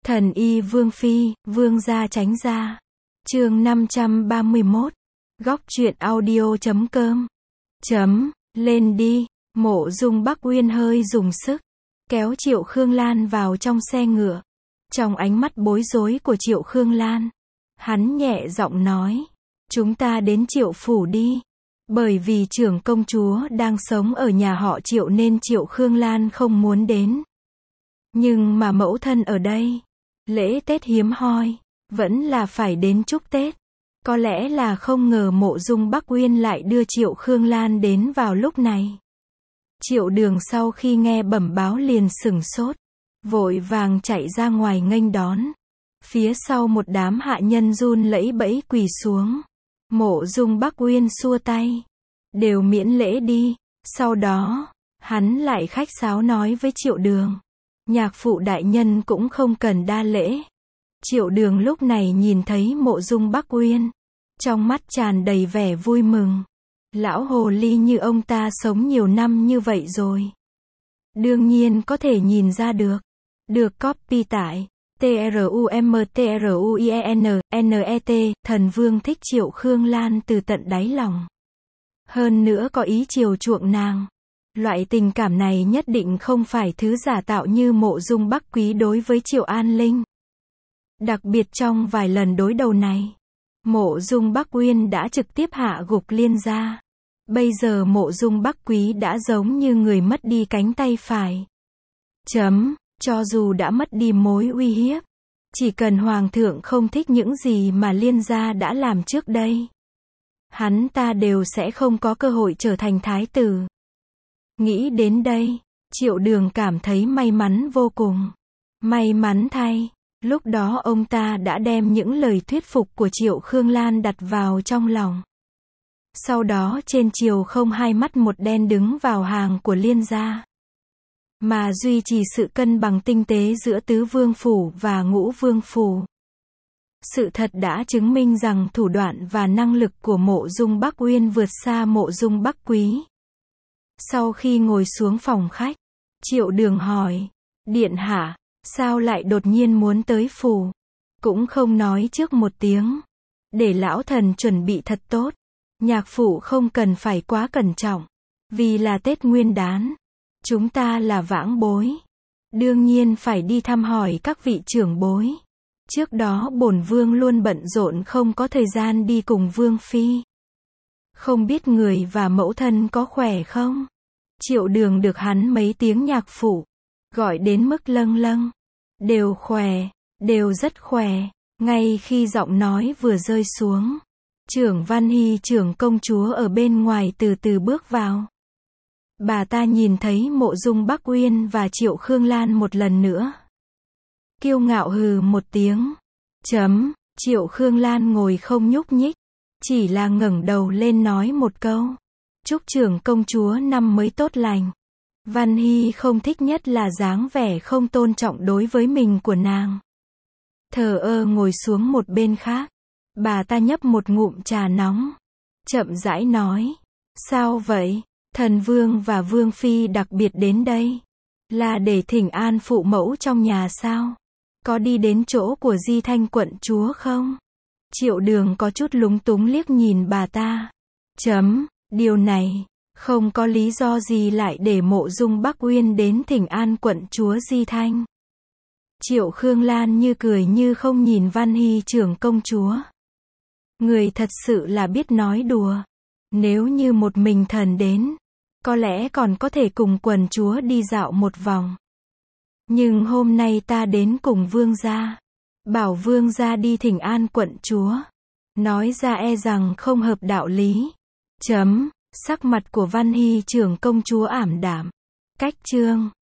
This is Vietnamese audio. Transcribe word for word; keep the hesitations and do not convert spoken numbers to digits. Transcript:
Thần y Vương Phi, Vương gia tránh ra. Chương năm trăm ba mươi mốt. Góc truyện audio chấm com. Chấm, lên đi. Mộ Dung Bắc Uyên hơi dùng sức, kéo Triệu Khương Lan vào trong xe ngựa. Trong ánh mắt bối rối của Triệu Khương Lan, hắn nhẹ giọng nói, chúng ta đến Triệu phủ đi. Bởi vì trưởng công chúa đang sống ở nhà họ Triệu nên Triệu Khương Lan không muốn đến. Nhưng mà mẫu thân ở đây, lễ Tết hiếm hoi, vẫn là phải đến chúc Tết. Có lẽ là không ngờ Mộ Dung Bắc Uyên lại đưa Triệu Khương Lan đến vào lúc này. Triệu Đường sau khi nghe bẩm báo liền sửng sốt, vội vàng chạy ra ngoài nghênh đón. Phía sau một đám hạ nhân run lẩy bẩy quỳ xuống. Mộ Dung Bắc Uyên xua tay, đều miễn lễ đi. Sau đó, hắn lại khách sáo nói với Triệu Đường, nhạc phụ đại nhân cũng không cần đa lễ. Triệu Đường lúc này nhìn thấy Mộ Dung Bắc Uyên, trong mắt tràn đầy vẻ vui mừng. Lão hồ ly như ông ta sống nhiều năm như vậy rồi, đương nhiên có thể nhìn ra được. Được copy tại trumtruienet, thần vương thích Triệu Khương Lan từ tận đáy lòng. Hơn nữa có ý chiều chuộng nàng. Loại tình cảm này nhất định không phải thứ giả tạo như Mộ Dung Bắc Quý đối với Triệu An Linh. Đặc biệt trong vài lần đối đầu này, Mộ Dung Bắc Uyên đã trực tiếp hạ gục Liên gia. Bây giờ Mộ Dung Bắc Quý đã giống như người mất đi cánh tay phải. Chấm, cho dù đã mất đi mối uy hiếp, chỉ cần Hoàng thượng không thích những gì mà Liên gia đã làm trước đây, hắn ta đều sẽ không có cơ hội trở thành thái tử. Nghĩ đến đây, Triệu Đường cảm thấy may mắn vô cùng. May mắn thay, lúc đó ông ta đã đem những lời thuyết phục của Triệu Khương Lan đặt vào trong lòng. Sau đó trên triều không hai mắt một đen đứng vào hàng của Liên gia, mà duy trì sự cân bằng tinh tế giữa tứ vương phủ và ngũ vương phủ. Sự thật đã chứng minh rằng thủ đoạn và năng lực của Mộ Dung Bắc Uyên vượt xa Mộ Dung Bắc Quý. Sau khi ngồi xuống phòng khách, Triệu Đường hỏi, điện hạ, sao lại đột nhiên muốn tới phủ? Cũng không nói trước một tiếng, để lão thần chuẩn bị thật tốt. Nhạc phụ không cần phải quá cẩn trọng, vì là Tết Nguyên Đán, chúng ta là vãng bối, đương nhiên phải đi thăm hỏi các vị trưởng bối. Trước đó bổn vương luôn bận rộn không có thời gian đi cùng vương phi. Không biết người và mẫu thân có khỏe không? Triệu Đường được hắn mấy tiếng nhạc phụ gọi đến mức lâng lâng. Đều khỏe, đều rất khỏe. Ngay khi giọng nói vừa rơi xuống, Trưởng Văn Hy trưởng công chúa ở bên ngoài từ từ bước vào. Bà ta nhìn thấy Mộ Dung Bắc Uyên và Triệu Khương Lan một lần nữa, kiêu ngạo hừ một tiếng. Chấm, Triệu Khương Lan ngồi không nhúc nhích, chỉ là ngẩng đầu lên nói một câu, chúc trưởng công chúa năm mới tốt lành. Văn Hy không thích nhất là dáng vẻ không tôn trọng đối với mình của nàng. Thờ ơ ngồi xuống một bên khác. Bà ta nhấp một ngụm trà nóng, chậm rãi nói, sao vậy? Thần vương và vương phi đặc biệt đến đây, là để thỉnh an phụ mẫu trong nhà sao? Có đi đến chỗ của Di Thanh quận chúa không? Triệu Đường có chút lúng túng liếc nhìn bà ta. Chấm, điều này, không có lý do gì lại để Mộ Dung Bắc Uyên đến thỉnh an quận chúa Di Thanh. Triệu Khương Lan như cười như không nhìn Văn Hy trưởng công chúa. Người thật sự là biết nói đùa. Nếu như một mình thần đến, có lẽ còn có thể cùng quần chúa đi dạo một vòng. Nhưng hôm nay ta đến cùng vương gia, bảo vương gia đi thỉnh an quận chúa. Nói ra e rằng không hợp đạo lý. Chấm, sắc mặt của Văn Hy trưởng công chúa ảm đạm. Cách chương.